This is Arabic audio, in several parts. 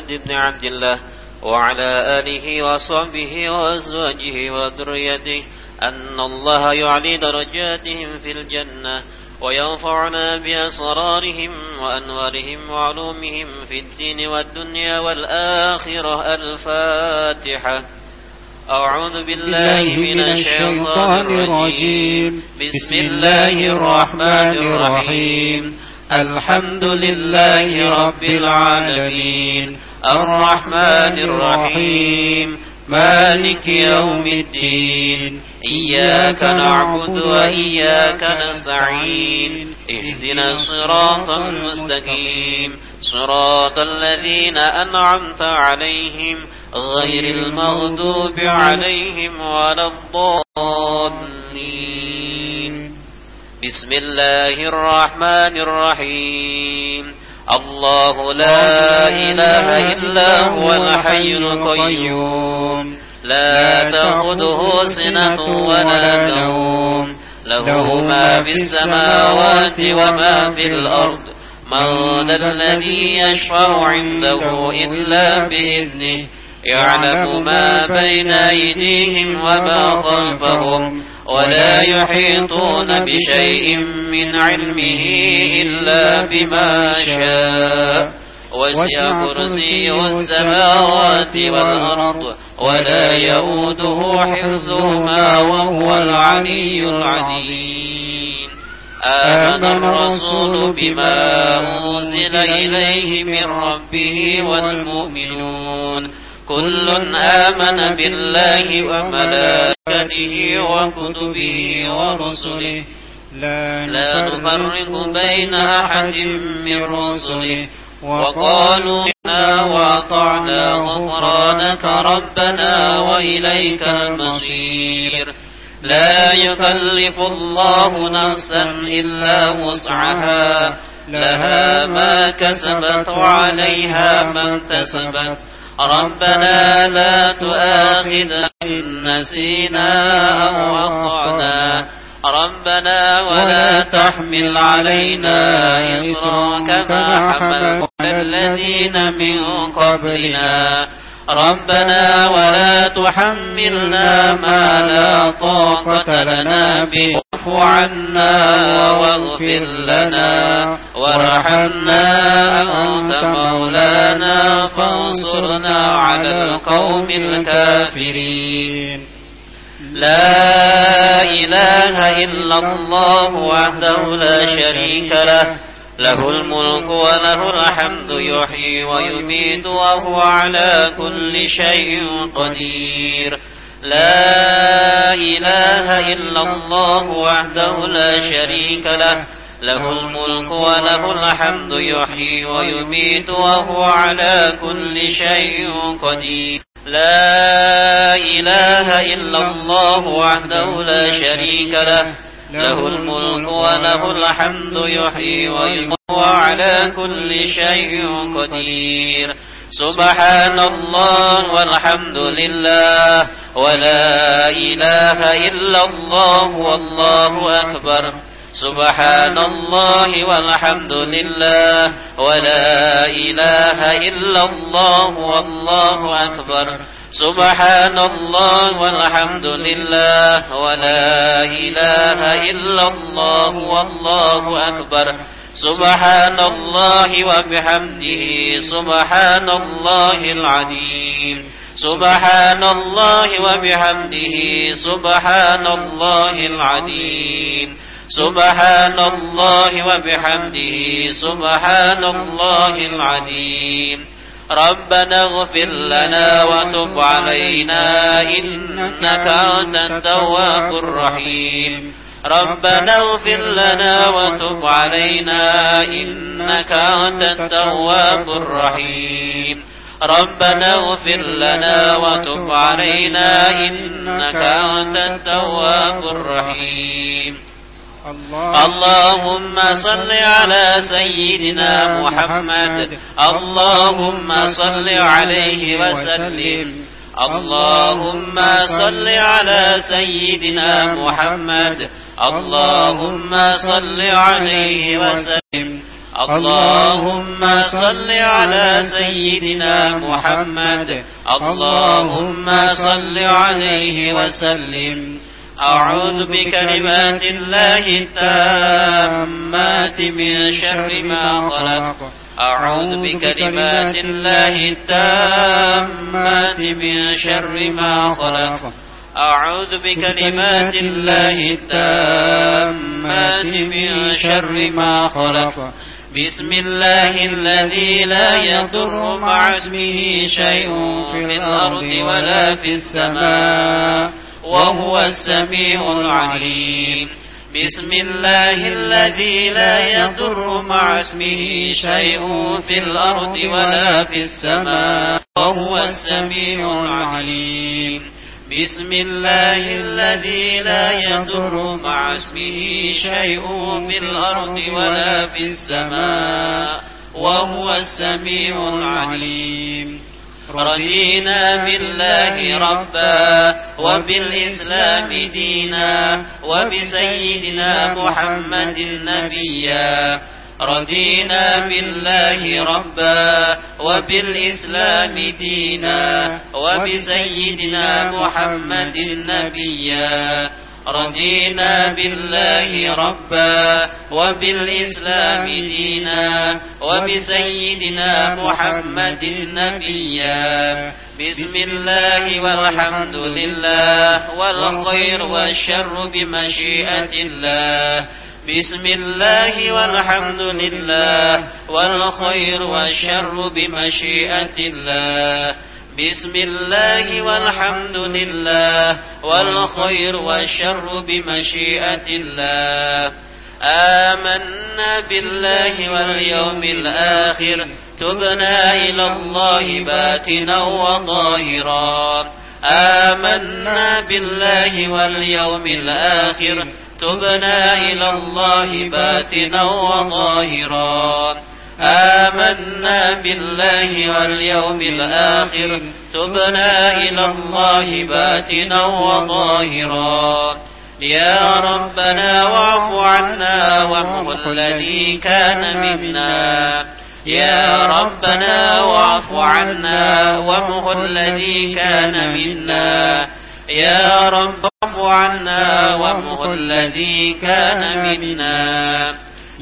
محمد بن عبد الله وعلى آله وصحبه وأزواجه وذريته أن الله يعلي درجاتهم في الجنة وينفعنا بأسرارهم وأنوارهم وعلومهم في الدين والدنيا والآخرة. الفاتحة. أعوذ بالله من الشيطان الرجيم. بسم الله الرحمن الرحيم. الحمد لله رب العالمين الرحمن الرحيم مالك يوم الدين إياك نعبد وإياك نستعين اهدنا الصراط المستقيم صراط الذين أنعمت عليهم غير المغضوب عليهم ولا الضالين. بسم الله الرحمن الرحيم. الله لا إله إلا هو الحي القيوم لا تأخذه سنة ولا نوم له ما في السماوات وما في الأرض من ذا الذي يشفع عنده إلا بإذنه يعلم ما بين أيديهم وما خلفهم ولا يحيطون بشيء من علمه إلا بما شاء وسع كرسيه السماوات والأرض ولا يؤوده حفظهما وهو العلي العظيم. آمن الرسول بما أنزل إليه من ربه والمؤمنون كل آمن بالله وملائكته وكتبه ورسله لا نفرق بين أحد من رسله وقالوا إنا وأطعنا غفرانك ربنا وإليك المصير. لا يكلف الله نفسا إلا وسعها لها ما كسبت وعليها ما اكتسبت ربنا لا تؤاخذنا إن نسينا أو أخطأنا ربنا ولا تحمل علينا إصرا كما حملته على الذين من قبلنا ربنا ولا تحملنا ما لا طاقة لنا به واعف عنا واغفر لنا وارحمنا أنت مولانا فانصرنا على القوم الكافرين. لا إله إلا الله وحده لا شريك له له الملك وله الحمد يحيي ويميت وهو على كل شيء قدير. لا إله إلا الله وحده لا شريك له له الملك وله الحمد يحيي ويميت وهو على كل شيء قدير. لا إله إلا الله وحده لا شريك له له الملك وله الحمد يحيي ويميت وهو على كل شيء قدير. سبحان الله والحمد لله ولا إله إلا الله والله أكبر. سبحان الله والحمد لله ولا إله إلا الله والله أكبر. سبحان الله والحمد لله ولا إله إلا الله والله أكبر. سبحان الله وبحمده سبحان الله العظيم. سبحان الله وبحمده سبحان الله العظيم. سبحان الله وبحمده سبحان الله العظيم. ربنا اغفر لنا وتب علينا إنك أنت التواب الرحيم. ربنا اغفر لنا وتب علينا إنك أنت التواب الرحيم. ربنا اغفر لنا وتب علينا إنك أنت التواب الرحيم. اللهم صل على سيدنا محمد. اللهم صل عليه وسلم. اللهم صل على سيدنا محمد. اللهم صل عليه وسلم. اللهم صل على سيدنا محمد اللهم صل عليه وسلم أعوذ بكلمات الله التامات من شر ما خلق أعوذ بكلمات الله التامات من شر ما خلق أعوذ بكلمات الله التامات من شر ما خلق بسم الله الذي لا يضر مع اسمه شيء في الأرض ولا في السماء وهو السميع العليم بسم الله الذي لا يضر مع اسمه شيء في الأرض ولا في السماء وهو السميع العليم بسم الله الذي لا يضر مع اسمه شيء في الأرض ولا في السماء وهو السميع العليم رضينا بالله ربا وبالإسلام دينا وبسيدنا محمد نبيا رضينا بالله ربا وبالإسلام دينا وبسيدنا محمد نبيا رضينا بالله ربا وبالإسلام دينا وبسيدنا محمد نبيا بسم الله والحمد لله والخير والشر بمشيئة الله بسم الله والحمد لله والخير والشر بمشيئة الله بسم الله والحمد لله والخير والشر بمشيئة الله آمنا بالله واليوم الآخر تبنا إلى الله باتنا وظاهرا آمنا بالله واليوم الآخر تبنا إلى الله باتنا وظاهرا آمنا بالله واليوم الآخر تبنا إلى الله باتنا وظاهرا يا ربنا واعف عنا وامح الذي كان منا يا ربنا واعف عنا وامح الذي كان منا يا رب واعف عنا وامح الذي كان منا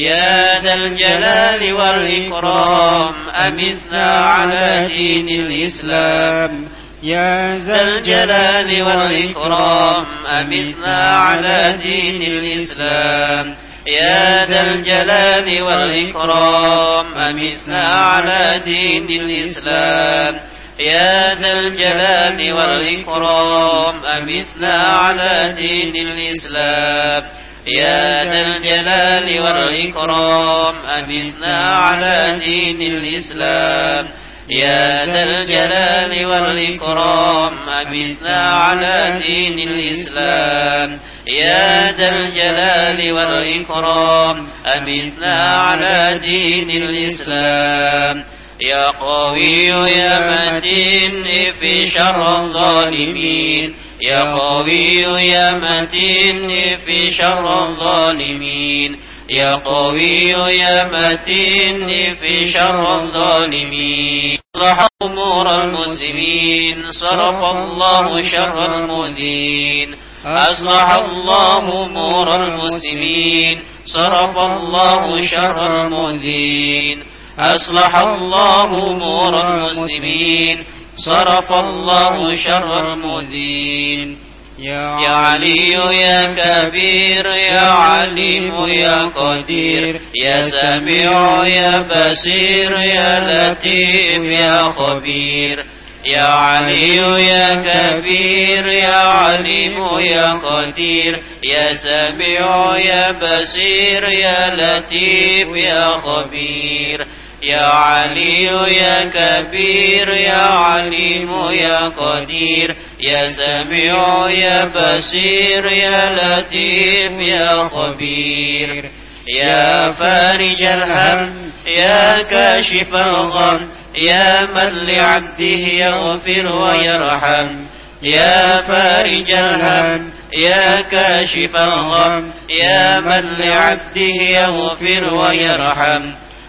يا ذا الجلال والإكرام أمسنا على دين الإسلام يا ذا الجلال والإكرام أمسنا على دين الإسلام يا ذا الجلال والإكرام أمسنا على دين الإسلام يا ذا الجلال والإكرام أمسنا على دين الإسلام يا ذا الجلال والإكرام أمسنا على دين الإسلام يا ذا الجلال والإكرام أمسنا على دين الإسلام يا ذا الجلال والإكرام أمسنا على دين الإسلام يا قوي يا متين في شر الظالمين يا قوي يا متين في شر الظالمين يا قوي يا متين في شر الظالمين أصلح أمور المسلمين صرف الله شر المؤذين أصلح الله أمور المسلمين صرف الله شر المؤذين أصلح الله أمور المسلمين صرف الله شر المؤذين يا علي يا كبير يا عليم يا قدير يا سميع يا بصير يا لطيف يا خبير يا علي يا كبير يا عليم يا قدير يا سميع يا بصير يا لطيف يا خبير يا علي يا كبير يا عليم يا قدير يا سميع يا بصير يا لطيف يا خبير يا فارج الهم يا كاشف الغم يا من لعبده يغفر ويرحم يا فارج الهم يا كاشف الغم يا من لعبده يغفر ويرحم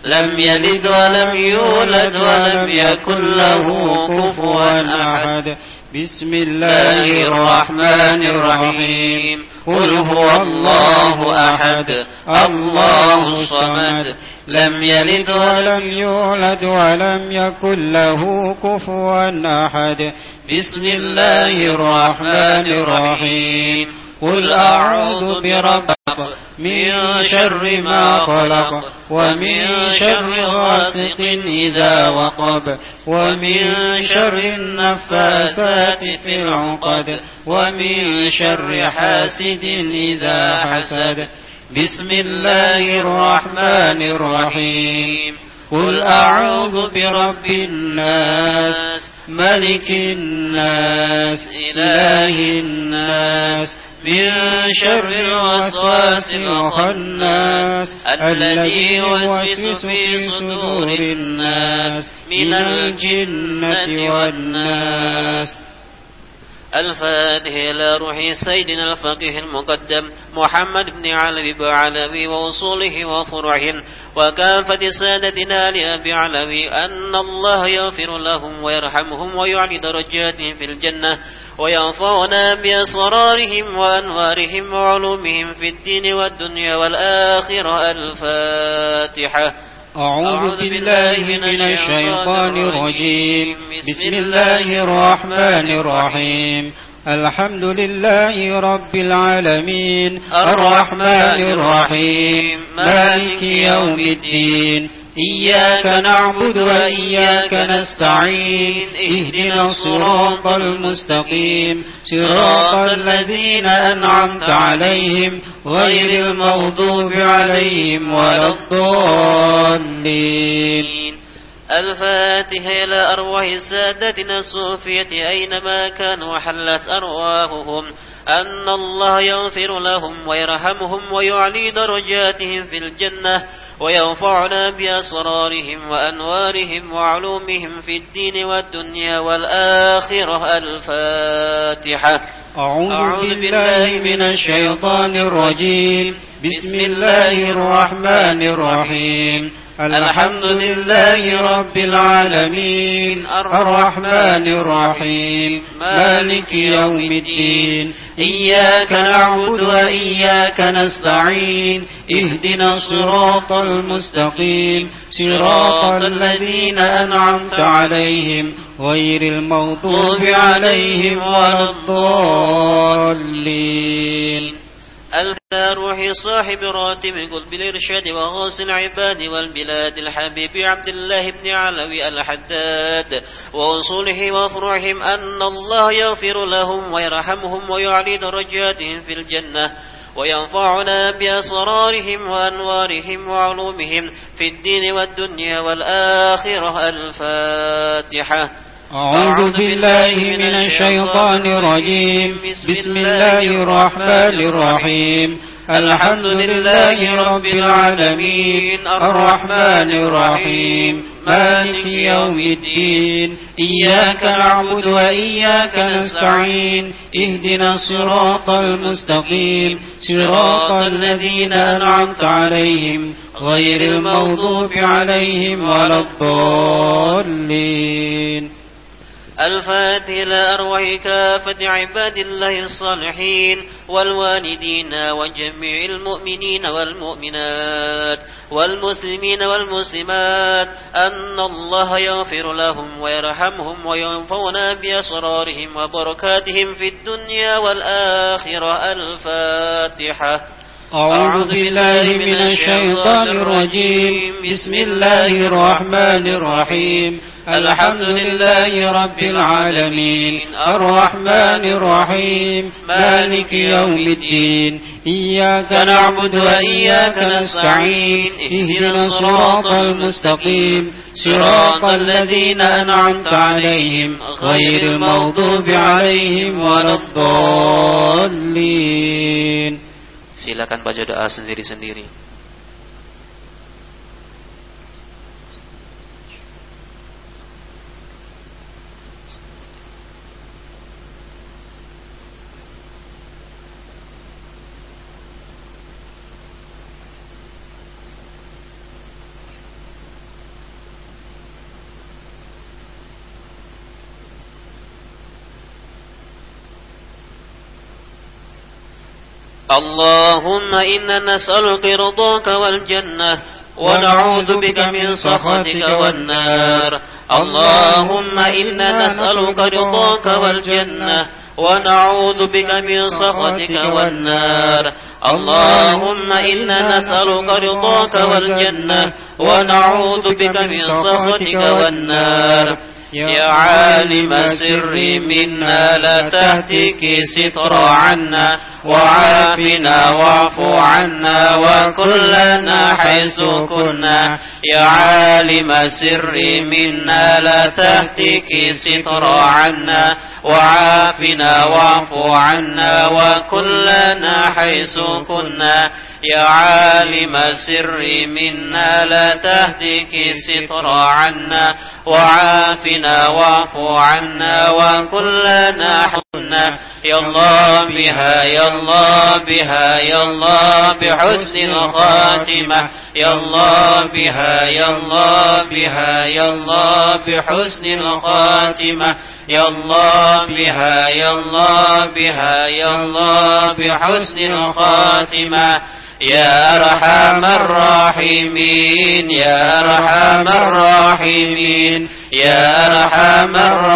لم يلد ولم يولد ولم يكن له كفوا أحد. بسم الله الرحمن الرحيم. قل هو الله أحد الله الصمد لم يلد ولم يولد ولم يكن له كفوا أحد. بسم الله الرحمن الرحيم. قل أعوذ برب من شر ما خلق ومن شر غاسق إذا وقب ومن شر النفاثات في العقد ومن شر حاسد إذا حسد. بسم الله الرحمن الرحيم. قل أعوذ برب الناس ملك الناس إله الناس من شر الوسواس الخناس الذي يوسوس في صدور الناس من الجنة والناس. الفاتحة إلى روح سيدنا الفقيه المقدم محمد بن علوي بعلوي وأصوله وفروعهم وكافة سادتنا لأبي علوي أن الله يغفر لهم ويرحمهم ويعلي درجاتهم في الجنة وينفعنا بأسرارهم وأنوارهم وعلومهم في الدين والدنيا والآخرة. الفاتحة. أعوذ بالله من الشيطان الرجيم. بسم الله الرحمن الرحيم. الحمد لله رب العالمين الرحمن الرحيم مالك يوم الدين إياك نعبد وإياك نستعين اهدنا الصراط المستقيم صراط الذين أنعمت عليهم غير المغضوب عليهم ولا الضالين. الفاتحة إلى أرواح سادتنا الصوفية أينما كانوا وحلت أرواحهم أن الله يغفر لهم ويرحمهم ويعلي درجاتهم في الجنة وينفعنا بأسرارهم وأنوارهم وعلومهم في الدين والدنيا والآخرة. الفاتحة. أعوذ بالله من الشيطان الرجيم. بسم الله الرحمن الرحيم. الحمد لله رب العالمين الرحمن الرحيم مالك يوم الدين إياك نعبد وإياك نستعين اهدنا الصراط المستقيم صراط الذين أنعمت عليهم غير المغضوب عليهم ولا الضالين. روح صاحب راتب قلب الإرشاد وغوث العباد والبلاد الحبيب عبد الله بن علوي الحداد وأصوله وفروعهم أن الله يغفر لهم ويرحمهم ويعلي درجاتهم في الجنة وينفعنا بأسرارهم وأنوارهم وعلومهم في الدين والدنيا والآخرة. الفاتحة. أعوذ بالله من الشيطان الرجيم. بسم الله الرحمن الرحيم. الحمد لله رب العالمين الرحمن الرحيم مالك يوم الدين إياك نعبد وإياك نستعين اهدنا الصراط المستقيم صراط الذين أنعمت عليهم غير المغضوب عليهم ولا الضالين. الفاتحة إلى أرواح كافة عباد الله الصالحين والوالدين وجميع المؤمنين والمؤمنات والمسلمين والمسلمات أن الله يغفر لهم ويرحمهم وينفعنا بأسرارهم وبركاتهم في الدنيا والآخرة. الفاتحة. أعوذ بالله من الشيطان الرجيم. بسم الله الرحمن الرحيم. الحمد لله رب العالمين الرحمن الرحيم مالك يوم الدين إياك نعبد وإياك نستعين اهدنا الصراط المستقيم صراط الذين أنعمت عليهم غير المغضوب عليهم ولا الضالين. Silakan baca doa sendiri-sendiri. اللهم إنا نسألك رضاك والجنة ونعوذ بك من سخطك والنار. اللهم إنا نسألك رضاك والجنة ونعوذ بك من سخطك والنار. اللهم إنا نسألك رضاك والجنة ونعوذ بك من سخطك والنار. يا عالم السر منا لا تهتك ستر عنا وعافنا واعف عنا وكلنا حيث كنا. يا عالم السر منا لا تهتك ستر عنا وعافنا واعف عنا وكلنا حيث كنا. يا عالم السر منا لا تهتك ستر عنا وعافنا واعف عنا وكلنا حسنا. يا الله بها يا الله بها يا الله بحسن الخاتمة. يا الله بها يا الله بها يا الله بحسن الخاتمة. يا الله بها يا الله بها يا الله بحسن الخاتمة. يا أرحم الراحمين يا أرحم الراحمين يا أرحم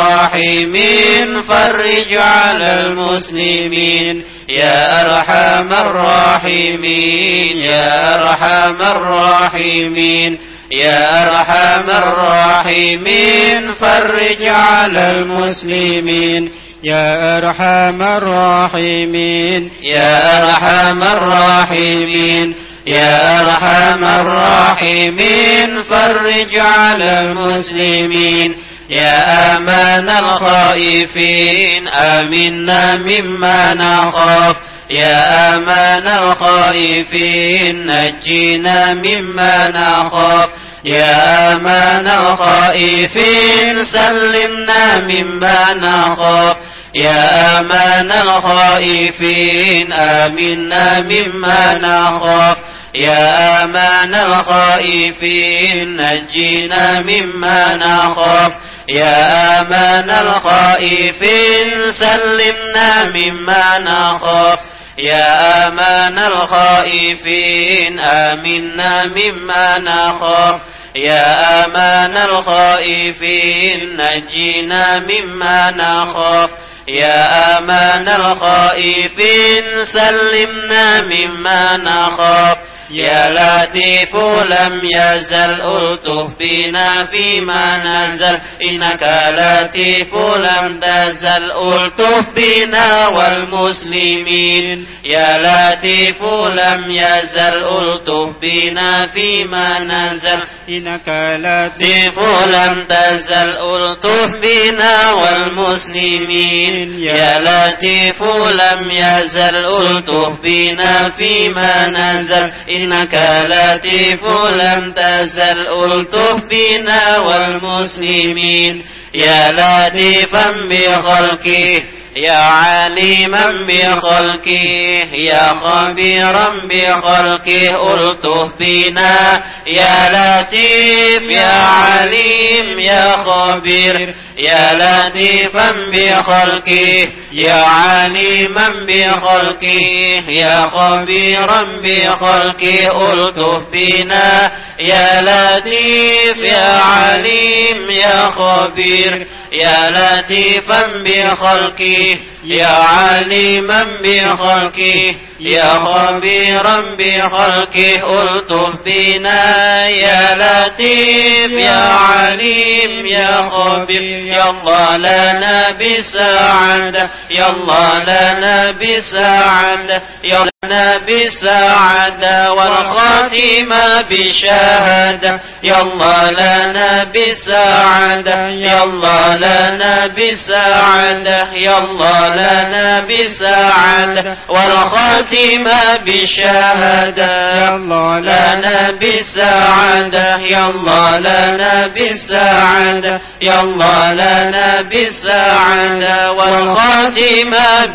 الراحمين فرج على المسلمين. يا أرحم الراحمين يا أرحم الراحمين يا أرحم الراحمين فرج على المسلمين. يا أرحم الراحمين يا أرحم الراحمين يا أرحم الراحمين فرج على المسلمين. يا أمان الخائفين آمنا مما نخاف. يا أمان الخائفين نجينا مما نخاف. يا أمان الخائفين سلمنا مما نخاف. يا أمان الخائفين آمنا مما نخاف. يا أمان الخائفين نجينا مما نخاف. يا أمان الخائفين سلمنا مما نخاف. يا أمان الخائفين آمنا مما نخاف. يا أمان الخائفين نجينا مما نخاف. يا أمان الخائفين سلمنا مما نخاف. يا لطيف لم يزل ألطف بنا فيما نزل. إنك لطيف لم تزل ألطف بنا والمسلمين. يا لطيف لم يزل ألطف بنا فيما نزل. إنك لطيف لم تزل ألطف بنا والمسلمين. يا لطيف لم يزل ألطف بنا فيما نزل. إنك لطيف لم تزل ألطف بنا والمسلمين. يا لطيفا بخلقه يا عليما بخلقه يا خبيرا بخلقه ألطف بنا. يا لطيف يا عليم يا خبير يا لطيفا بخلقه يا عليما بخلقه يا خبيرا بخلقه ألطف بنا. يا لطيف يا عليم يا خبير يا لطيفا بخلقه يا عليما بخلقه يا خبيرا بخلقه ألطف بنا. يا لطيف يا عليم يا خبير يا الله لنا بسعادة. يا الله لنا بسعادة. يا لنا بسعادة والخاتمة بشهادة. يا الله لنا بسعادة. يا الله لنا بسعادة. يا الله لنا بسعادة والخاتمة بشهادة. يا الله لنا بسعادة. يا الله لنا بسعادة. يا الله لنا بسعادة والخاتمة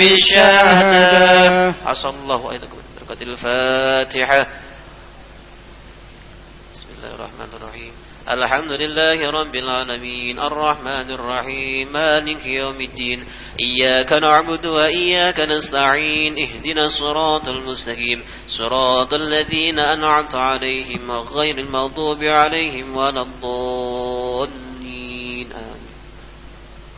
بشهادة. عسى الله أيضا بركة الفاتحة. بسم الله الرحمن الرحيم. الحمد لله رب العالمين الرحمن الرحيم مالك يوم الدين إياك نعبد وإياك نستعين اهدنا الصراط المستقيم صراط الذين أنعمت عليهم غير المغضوب عليهم ولا الضالين